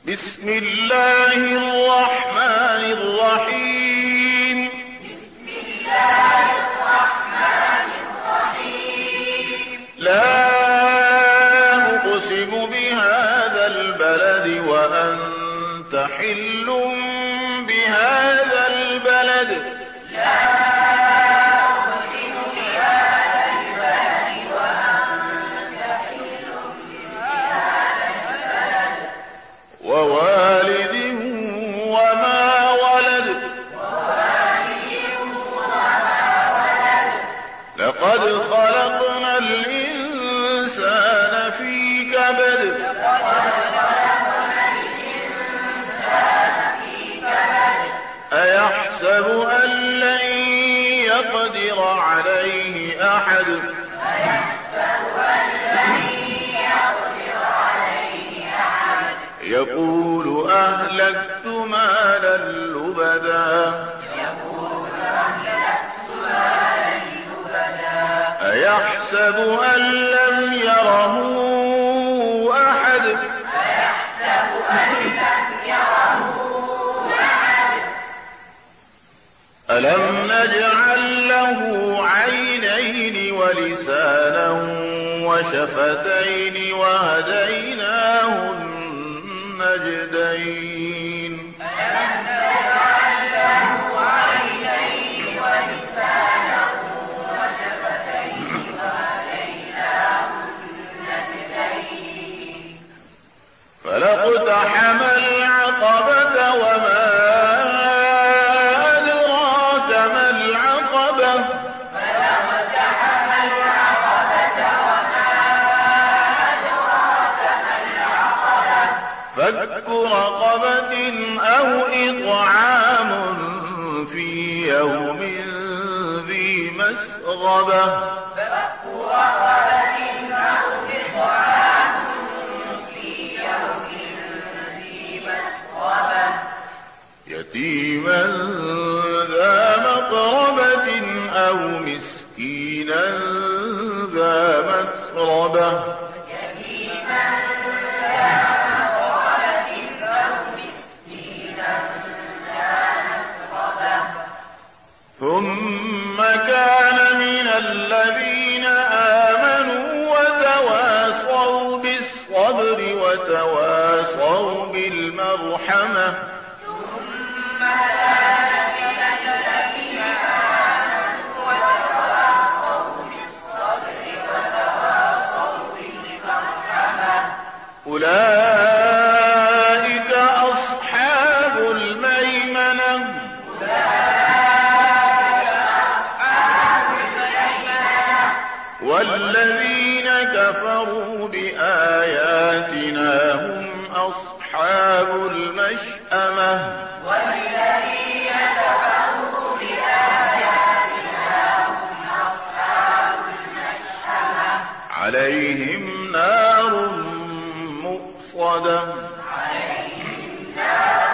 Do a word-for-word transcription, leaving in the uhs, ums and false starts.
بسم الله الرحمن الرحيم بسم الله الرحمن الرحيم لا أقسم بهذا البلد وأنت حل بهذا البلد لا أقسم بهذا البلد وأنت حل بهذا البلد ووالد وما ولد ووالد وما ولد لقد خلقنا الإنسان في كبد لقد خلقنا الإنسان في كبد أيحسب أن لن يقدر عليه أحد أيحسب أن لن يقدر عليه أحد يقول أهلكت مالا لبدا يقول أهلكت مالا لبدا أيحسب أن لم يره أحد أيحسب أن لم يره أحد ألم نجعل له عينين ولسانا وشفتين وهديناه النجدين ألم نجعل له عينين ولسانا وشفتين وهديناه النجدين فلاقتحم العقبة وما أدراك ما العقبة فلاقتحم العقبة وما أدراك ما العقبة فك رقبة أو إطعام في يوم ذي مسغبة فك رقبة أو إطعام في يوم ذي مسغبة يتيما ذا مقربة أو مسكينا ذا متربة يتيما ذا مقربة أو مسكينا ذا متربة ثم كان من الذين آمنوا وتواصوا بالصبر وتواصوا بالمرحمة ثم كان من الذين آمنوا وتواصوا بالصبر وتواصوا بالمرحمة أولئك أصحاب الميمنة والذين كفروا بآياتنا هم أصحاب المشأمة والذين كفروا بآياتنا هم أصحاب المشأمة عليهم نار مؤصدة عليهم نار